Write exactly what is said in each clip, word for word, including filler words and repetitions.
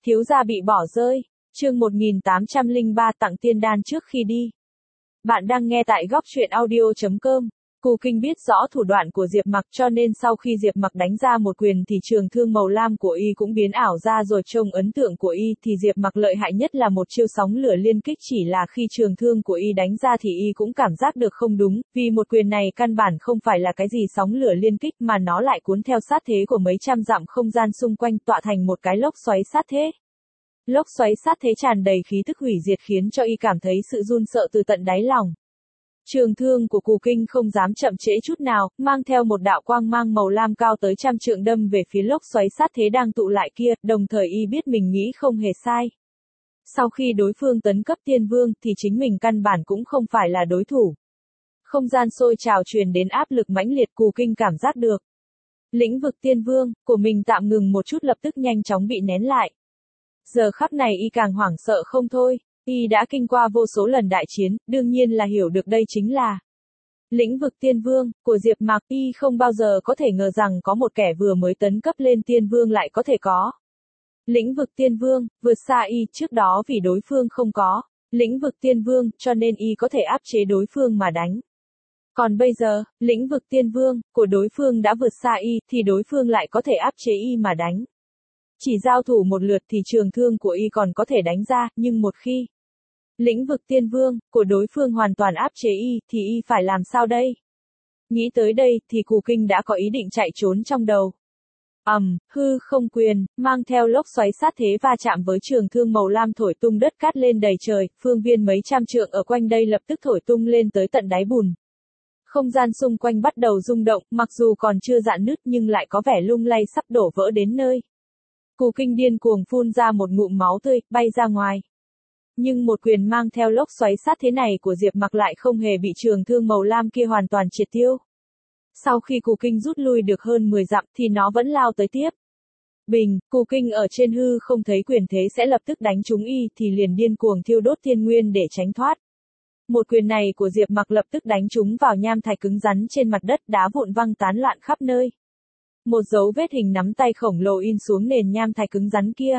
Thiếu gia bị bỏ rơi. Chương một nghìn tám trăm lẻ ba tặng tiên đan trước khi đi. Bạn đang nghe tại góc truyện audio chấm com. Cù Kinh biết rõ thủ đoạn của Diệp Mặc cho nên sau khi Diệp Mặc đánh ra một quyền thì trường thương màu lam của y cũng biến ảo ra rồi. Trông ấn tượng của y thì Diệp Mặc lợi hại nhất là một chiêu sóng lửa liên kích, chỉ là khi trường thương của y đánh ra thì y cũng cảm giác được không đúng, vì một quyền này căn bản không phải là cái gì sóng lửa liên kích mà nó lại cuốn theo sát thế của mấy trăm dặm không gian xung quanh tọa thành một cái lốc xoáy sát thế. Lốc xoáy sát thế tràn đầy khí tức hủy diệt khiến cho y cảm thấy sự run sợ từ tận đáy lòng. Trường thương của Cù Kinh không dám chậm trễ chút nào, mang theo một đạo quang mang màu lam cao tới trăm trượng đâm về phía lốc xoáy sát thế đang tụ lại kia, đồng thời y biết mình nghĩ không hề sai. Sau khi đối phương tấn cấp tiên vương thì chính mình căn bản cũng không phải là đối thủ. Không gian sôi trào truyền đến áp lực mãnh liệt, Cù Kinh cảm giác được. Lĩnh vực tiên vương của mình tạm ngừng một chút lập tức nhanh chóng bị nén lại. Giờ khắc này y càng hoảng sợ không thôi. Y đã kinh qua vô số lần đại chiến, đương nhiên là hiểu được đây chính là lĩnh vực tiên vương của Diệp Mặc. Y không bao giờ có thể ngờ rằng có một kẻ vừa mới tấn cấp lên tiên vương lại có thể có lĩnh vực tiên vương, vượt xa y. Trước đó vì đối phương không có lĩnh vực tiên vương cho nên y có thể áp chế đối phương mà đánh. Còn bây giờ, lĩnh vực tiên vương của đối phương đã vượt xa y thì đối phương lại có thể áp chế y mà đánh. Chỉ giao thủ một lượt thì trường thương của y còn có thể đánh ra, nhưng một khi lĩnh vực tiên vương của đối phương hoàn toàn áp chế y thì y phải làm sao đây? Nghĩ tới đây thì Cù Kinh đã có ý định chạy trốn trong đầu. Ầm, um, hư không quyền, mang theo lốc xoáy sát thế va chạm với trường thương màu lam thổi tung đất cát lên đầy trời, phương viên mấy trăm trượng ở quanh đây lập tức thổi tung lên tới tận đáy bùn. Không gian xung quanh bắt đầu rung động, mặc dù còn chưa rạn nứt nhưng lại có vẻ lung lay sắp đổ vỡ đến nơi. Cù Kinh điên cuồng phun ra một ngụm máu tươi, bay ra ngoài. Nhưng một quyền mang theo lốc xoáy sát thế này của Diệp Mặc lại không hề bị trường thương màu lam kia hoàn toàn triệt tiêu. Sau khi Cù Kinh rút lui được hơn mười dặm thì nó vẫn lao tới tiếp. Bình, Cù Kinh ở trên hư không thấy quyền thế sẽ lập tức đánh trúng y thì liền điên cuồng thiêu đốt thiên nguyên để tránh thoát. Một quyền này của Diệp Mặc lập tức đánh trúng vào nham thạch cứng rắn trên mặt đất, đá vụn văng tán loạn khắp nơi. Một dấu vết hình nắm tay khổng lồ in xuống nền nham thạch cứng rắn kia.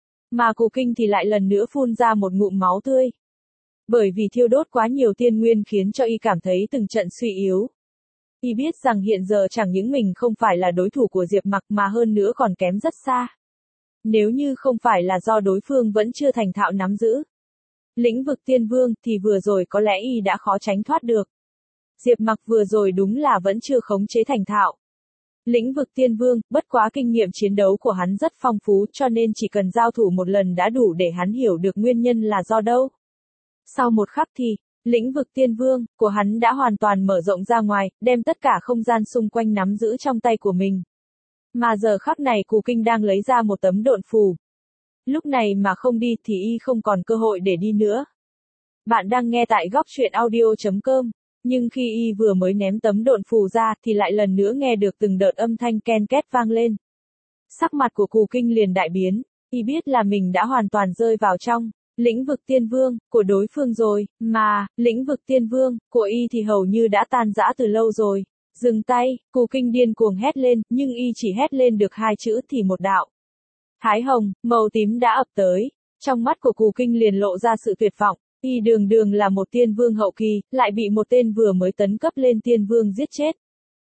Mà Cù Kinh thì lại lần nữa phun ra một ngụm máu tươi. Bởi vì thiêu đốt quá nhiều tiên nguyên khiến cho y cảm thấy từng trận suy yếu. Y biết rằng hiện giờ chẳng những mình không phải là đối thủ của Diệp Mặc mà hơn nữa còn kém rất xa. Nếu như không phải là do đối phương vẫn chưa thành thạo nắm giữ lĩnh vực tiên vương thì vừa rồi có lẽ y đã khó tránh thoát được. Diệp Mặc vừa rồi đúng là vẫn chưa khống chế thành thạo lĩnh vực tiên vương, bất quá kinh nghiệm chiến đấu của hắn rất phong phú cho nên chỉ cần giao thủ một lần đã đủ để hắn hiểu được nguyên nhân là do đâu. Sau một khắc thì, lĩnh vực tiên vương của hắn đã hoàn toàn mở rộng ra ngoài, đem tất cả không gian xung quanh nắm giữ trong tay của mình. Mà giờ khắc này Cù Kinh đang lấy ra một tấm độn phù. Lúc này mà không đi thì y không còn cơ hội để đi nữa. Bạn đang nghe tại góc truyện audio chấm com. Nhưng khi y vừa mới ném tấm độn phù ra thì lại lần nữa nghe được từng đợt âm thanh ken két vang lên. Sắc mặt của Cù Kinh liền đại biến, y biết là mình đã hoàn toàn rơi vào trong lĩnh vực tiên vương của đối phương rồi, mà lĩnh vực tiên vương của y thì hầu như đã tan rã từ lâu rồi. Dừng tay, Cù Kinh điên cuồng hét lên, nhưng y chỉ hét lên được hai chữ thì một đạo thái hồng màu tím đã ập tới. Trong mắt của Cù Kinh liền lộ ra sự tuyệt vọng. Y đường đường là một tiên vương hậu kỳ, lại bị một tên vừa mới tấn cấp lên tiên vương giết chết.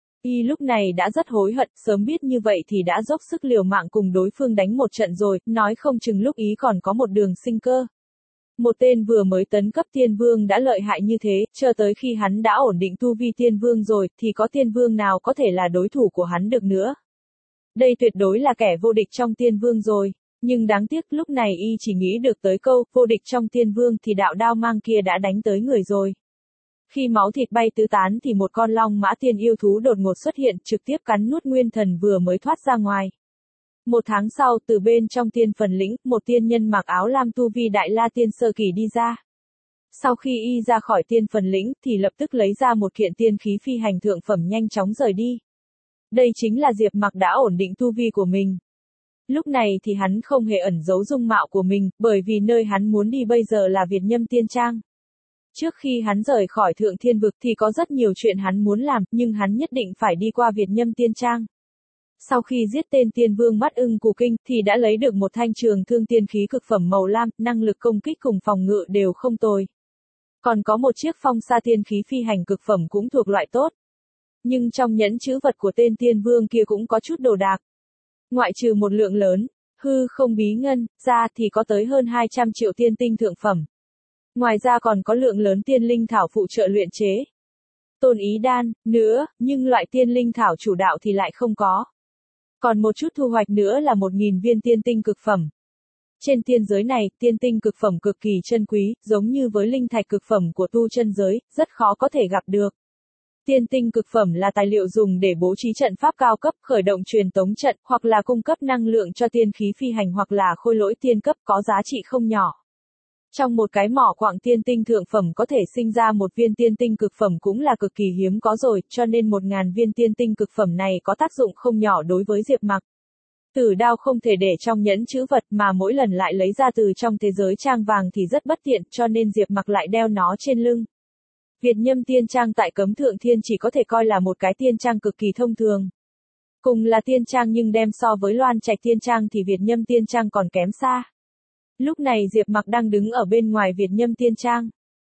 Y lúc này đã rất hối hận, sớm biết như vậy thì đã dốc sức liều mạng cùng đối phương đánh một trận rồi, nói không chừng lúc ý còn có một đường sinh cơ. Một tên vừa mới tấn cấp tiên vương đã lợi hại như thế, chờ tới khi hắn đã ổn định tu vi tiên vương rồi, thì có tiên vương nào có thể là đối thủ của hắn được nữa. Đây tuyệt đối là kẻ vô địch trong tiên vương rồi. Nhưng đáng tiếc lúc này y chỉ nghĩ được tới câu vô địch trong tiên vương thì đạo đao mang kia đã đánh tới người rồi. Khi máu thịt bay tứ tán thì một con long mã tiên yêu thú đột ngột xuất hiện trực tiếp cắn nuốt nguyên thần vừa mới thoát ra ngoài. Một tháng sau từ bên trong tiên phần lĩnh, một tiên nhân mặc áo lam tu vi đại la tiên sơ kỳ đi ra. Sau khi y ra khỏi tiên phần lĩnh thì lập tức lấy ra một kiện tiên khí phi hành thượng phẩm nhanh chóng rời đi. Đây chính là Diệp Mặc đã ổn định tu vi của mình. Lúc này thì hắn không hề ẩn giấu dung mạo của mình, bởi vì nơi hắn muốn đi bây giờ là Việt Nhâm Tiên Trang. Trước khi hắn rời khỏi Thượng Thiên Vực thì có rất nhiều chuyện hắn muốn làm, nhưng hắn nhất định phải đi qua Việt Nhâm Tiên Trang. Sau khi giết tên tiên vương mắt ưng Cù Kinh thì đã lấy được một thanh trường thương tiên khí cực phẩm màu lam, năng lực công kích cùng phòng ngự đều không tồi. Còn có một chiếc phong sa tiên khí phi hành cực phẩm cũng thuộc loại tốt. Nhưng trong nhẫn chữ vật của tên tiên vương kia cũng có chút đồ đạc. Ngoại trừ một lượng lớn, hư không bí ngân, ra thì có tới hơn hai trăm triệu tiên tinh thượng phẩm. Ngoài ra còn có lượng lớn tiên linh thảo phụ trợ luyện chế. Tôn ý đan, nữa, nhưng loại tiên linh thảo chủ đạo thì lại không có. Còn một chút thu hoạch nữa là một nghìn viên tiên tinh cực phẩm. Trên tiên giới này, tiên tinh cực phẩm cực kỳ chân quý, giống như với linh thạch cực phẩm của tu chân giới, rất khó có thể gặp được. Tiên tinh cực phẩm là tài liệu dùng để bố trí trận pháp cao cấp, khởi động truyền tống trận, hoặc là cung cấp năng lượng cho tiên khí phi hành hoặc là khôi lỗi tiên cấp có giá trị không nhỏ. Trong một cái mỏ quặng tiên tinh thượng phẩm có thể sinh ra một viên tiên tinh cực phẩm cũng là cực kỳ hiếm có rồi, cho nên một ngàn viên tiên tinh cực phẩm này có tác dụng không nhỏ đối với Diệp Mặc. Tử đao không thể để trong nhẫn chữ vật mà mỗi lần lại lấy ra từ trong thế giới trang vàng thì rất bất tiện, cho nên Diệp Mặc lại đeo nó trên lưng. Việt Nhâm Tiên Trang tại Cấm Thượng Thiên chỉ có thể coi là một cái tiên trang cực kỳ thông thường. Cùng là tiên trang nhưng đem so với Loan Trạch Tiên Trang thì Việt Nhâm Tiên Trang còn kém xa. Lúc này Diệp Mặc đang đứng ở bên ngoài Việt Nhâm Tiên Trang.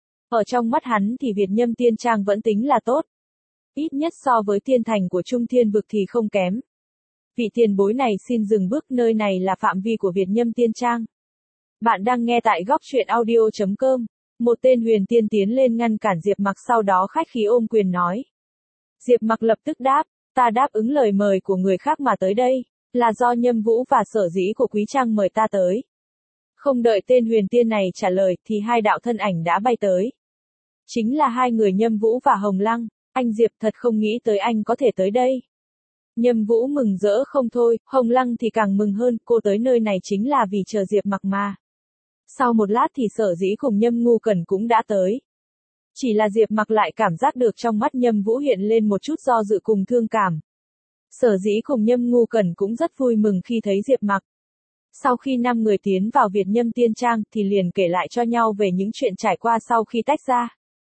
Ở trong mắt hắn thì Việt Nhâm Tiên Trang vẫn tính là tốt. Ít nhất so với tiên thành của Trung Thiên Vực thì không kém. Vị tiền bối này xin dừng bước, nơi này là phạm vi của Việt Nhâm Tiên Trang. Bạn đang nghe tại góc truyện audio chấm com. Một tên huyền tiên tiến lên ngăn cản Diệp Mặc, sau đó khách khí ôm quyền nói. Diệp Mặc lập tức đáp, ta đáp ứng lời mời của người khác mà tới đây, là do Nhâm Vũ và Sở Dĩ của Quý Trang mời ta tới. Không đợi tên huyền tiên này trả lời thì hai đạo thân ảnh đã bay tới. Chính là hai người Nhâm Vũ và Hồng Lăng. Anh Diệp thật không nghĩ tới anh có thể tới đây. Nhâm Vũ mừng rỡ không thôi, Hồng Lăng thì càng mừng hơn, cô tới nơi này chính là vì chờ Diệp Mặc mà. Sau một lát thì Sở Dĩ cùng Nhâm Ngu Cẩn cũng đã tới. Chỉ là Diệp Mặc lại cảm giác được trong mắt Nhâm Vũ hiện lên một chút do dự cùng thương cảm. Sở Dĩ cùng Nhâm Ngu Cẩn cũng rất vui mừng khi thấy Diệp Mặc. Sau khi năm người tiến vào Việt Nhâm Tiên Trang thì liền kể lại cho nhau về những chuyện trải qua sau khi tách ra.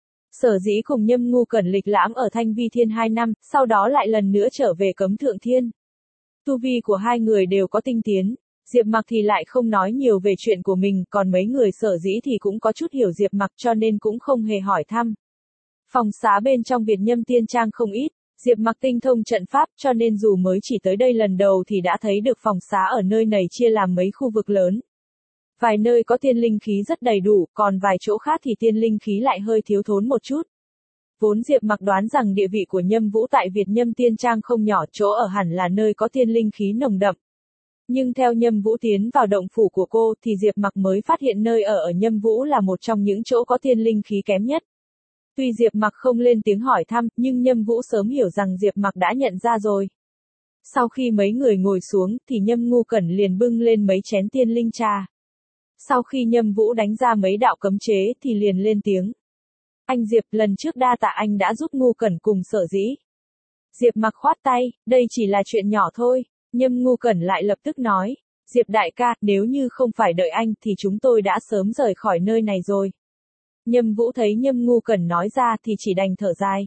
Sở Dĩ cùng Nhâm Ngu Cẩn lịch lãm ở Thanh Vi Thiên hai năm, sau đó lại lần nữa trở về Cấm Thượng Thiên. Tu vi của hai người đều có tinh tiến. Diệp Mặc thì lại không nói nhiều về chuyện của mình, còn mấy người Sở Dĩ thì cũng có chút hiểu Diệp Mặc cho nên cũng không hề hỏi thăm. Phòng xá bên trong Việt Nhâm Tiên Trang không ít, Diệp Mặc tinh thông trận pháp cho nên dù mới chỉ tới đây lần đầu thì đã thấy được phòng xá ở nơi này chia làm mấy khu vực lớn. Vài nơi có tiên linh khí rất đầy đủ, còn vài chỗ khác thì tiên linh khí lại hơi thiếu thốn một chút. Vốn Diệp Mặc đoán rằng địa vị của Nhâm Vũ tại Việt Nhâm Tiên Trang không nhỏ, chỗ ở hẳn là nơi có tiên linh khí nồng đậm. Nhưng theo Nhâm Vũ tiến vào động phủ của cô thì Diệp Mặc mới phát hiện nơi ở ở Nhâm Vũ là một trong những chỗ có tiên linh khí kém nhất. Tuy Diệp Mặc không lên tiếng hỏi thăm, nhưng Nhâm Vũ sớm hiểu rằng Diệp Mặc đã nhận ra rồi. Sau khi mấy người ngồi xuống thì Nhâm Ngu Cẩn liền bưng lên mấy chén tiên linh trà. Sau khi Nhâm Vũ đánh ra mấy đạo cấm chế thì liền lên tiếng. Anh Diệp, lần trước đa tạ anh đã giúp Ngu Cẩn cùng Sở Dĩ. Diệp Mặc khoát tay, đây chỉ là chuyện nhỏ thôi. Nhâm Ngu Cẩn lại lập tức nói, Diệp đại ca, nếu như không phải đợi anh thì chúng tôi đã sớm rời khỏi nơi này rồi. Nhâm Vũ thấy Nhâm Ngu Cẩn nói ra thì chỉ đành thở dài.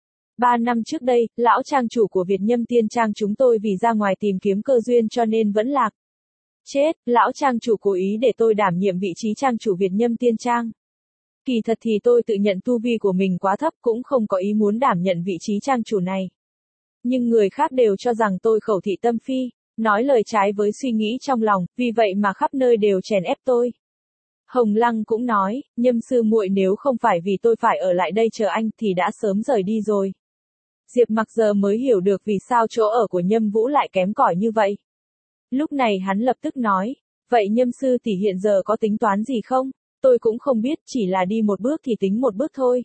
Ba năm trước đây, lão trang chủ của Việt Nhâm Tiên Trang chúng tôi vì ra ngoài tìm kiếm cơ duyên cho nên vẫn lạc. Chết, lão trang chủ cố ý để tôi đảm nhiệm vị trí trang chủ Việt Nhâm Tiên Trang. Kỳ thật thì tôi tự nhận tu vi của mình quá thấp cũng không có ý muốn đảm nhận vị trí trang chủ này. Nhưng người khác đều cho rằng tôi khẩu thị tâm phi, nói lời trái với suy nghĩ trong lòng, vì vậy mà khắp nơi đều chèn ép tôi. Hồng Lăng cũng nói, Nhâm sư muội nếu không phải vì tôi phải ở lại đây chờ anh thì đã sớm rời đi rồi. Diệp Mặc giờ mới hiểu được vì sao chỗ ở của Nhâm Vũ lại kém cỏi như vậy. Lúc này hắn lập tức nói, vậy Nhâm sư tỷ hiện giờ có tính toán gì không? Tôi cũng không biết, chỉ là đi một bước thì tính một bước thôi.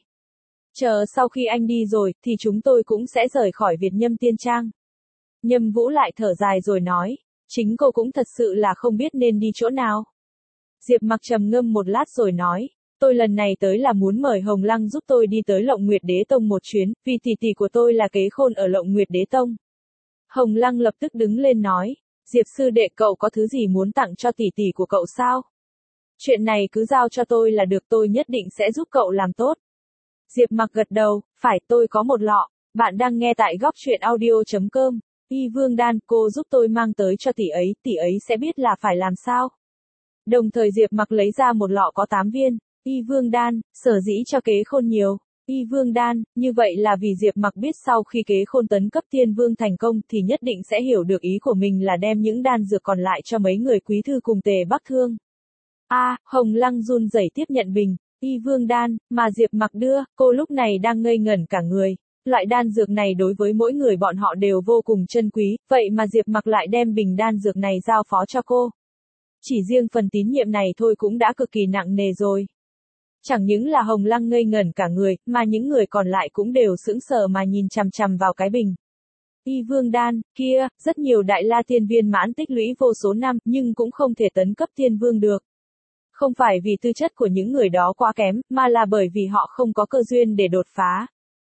Chờ sau khi anh đi rồi, thì chúng tôi cũng sẽ rời khỏi Việt Nhâm Tiên Trang. Nhâm Vũ lại thở dài rồi nói, chính cô cũng thật sự là không biết nên đi chỗ nào. Diệp Mặc trầm ngâm một lát rồi nói, tôi lần này tới là muốn mời Hồng Lăng giúp tôi đi tới Lộng Nguyệt Đế Tông một chuyến, vì tỷ tỷ của tôi là kế khôn ở Lộng Nguyệt Đế Tông. Hồng Lăng lập tức đứng lên nói, Diệp sư đệ, cậu có thứ gì muốn tặng cho tỷ tỷ của cậu sao? Chuyện này cứ giao cho tôi là được, tôi nhất định sẽ giúp cậu làm tốt. Diệp Mặc gật đầu, phải, tôi có một lọ. Bạn đang nghe tại góc truyện audio chấm com. Y Vương Đan, cô giúp tôi mang tới cho tỷ ấy, tỷ ấy sẽ biết là phải làm sao. Đồng thời Diệp Mặc lấy ra một lọ có tám viên. Y Vương Đan, sở dĩ cho Kế Khôn nhiều. Y Vương Đan, như vậy là vì Diệp Mặc biết sau khi Kế Khôn tấn cấp Tiên Vương thành công thì nhất định sẽ hiểu được ý của mình là đem những đan dược còn lại cho mấy người quý thư cùng Tề Bắc Thương. A, à, Hồng Lăng run rẩy tiếp nhận bình. Y Vương Đan, mà Diệp Mặc đưa, cô lúc này đang ngây ngẩn cả người. Loại đan dược này đối với mỗi người bọn họ đều vô cùng chân quý, vậy mà Diệp Mặc lại đem bình đan dược này giao phó cho cô. Chỉ riêng phần tín nhiệm này thôi cũng đã cực kỳ nặng nề rồi. Chẳng những là Hồng Lăng ngây ngẩn cả người, mà những người còn lại cũng đều sững sờ mà nhìn chằm chằm vào cái bình. Y Vương Đan, kia, rất nhiều đại la tiên viên mãn tích lũy vô số năm, nhưng cũng không thể tấn cấp tiên vương được. Không phải vì tư chất của những người đó quá kém, mà là bởi vì họ không có cơ duyên để đột phá.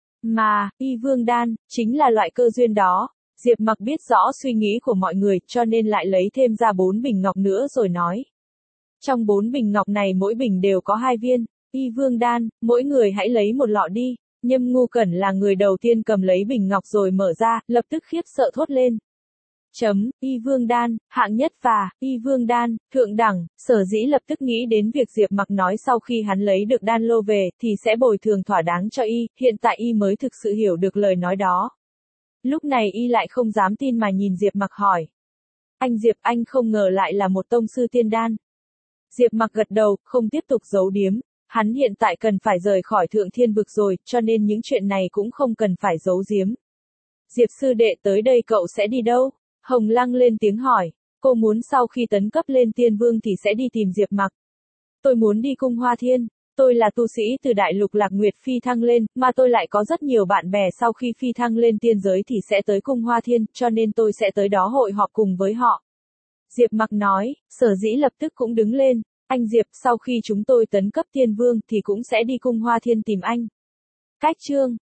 Mà, Y Vương Đan, chính là loại cơ duyên đó. Diệp Mặc biết rõ suy nghĩ của mọi người, cho nên lại lấy thêm ra bốn bình ngọc nữa rồi nói. Trong bốn bình ngọc này mỗi bình đều có hai viên. Y Vương Đan, mỗi người hãy lấy một lọ đi. Nhâm Ngu Cẩn là người đầu tiên cầm lấy bình ngọc rồi mở ra, lập tức khiếp sợ thốt lên. Chấm, Y Vương Đan, hạng nhất và, Y Vương Đan, thượng đẳng, sở dĩ lập tức nghĩ đến việc Diệp Mặc nói sau khi hắn lấy được đan lô về, thì sẽ bồi thường thỏa đáng cho Y, hiện tại Y mới thực sự hiểu được lời nói đó. Lúc này Y lại không dám tin mà nhìn Diệp Mặc hỏi. Anh Diệp, anh không ngờ lại là một tông sư tiên đan. Diệp Mặc gật đầu, không tiếp tục giấu điếm. Hắn hiện tại cần phải rời khỏi thượng thiên vực rồi, cho nên những chuyện này cũng không cần phải giấu giếm. Diệp sư đệ tới đây cậu sẽ đi đâu? Hồng Lăng lên tiếng hỏi. Cô muốn sau khi tấn cấp lên tiên vương thì sẽ đi tìm Diệp Mặc. Tôi muốn đi cung Hoa Thiên. Tôi là tu sĩ từ đại lục Lạc Nguyệt phi thăng lên, mà tôi lại có rất nhiều bạn bè sau khi phi thăng lên tiên giới thì sẽ tới cung Hoa Thiên, cho nên tôi sẽ tới đó hội họp cùng với họ. Diệp Mặc nói, Sở Dĩ lập tức cũng đứng lên. Anh Diệp, sau khi chúng tôi tấn cấp tiên vương thì cũng sẽ đi cung Hoa Thiên tìm anh. Cách chương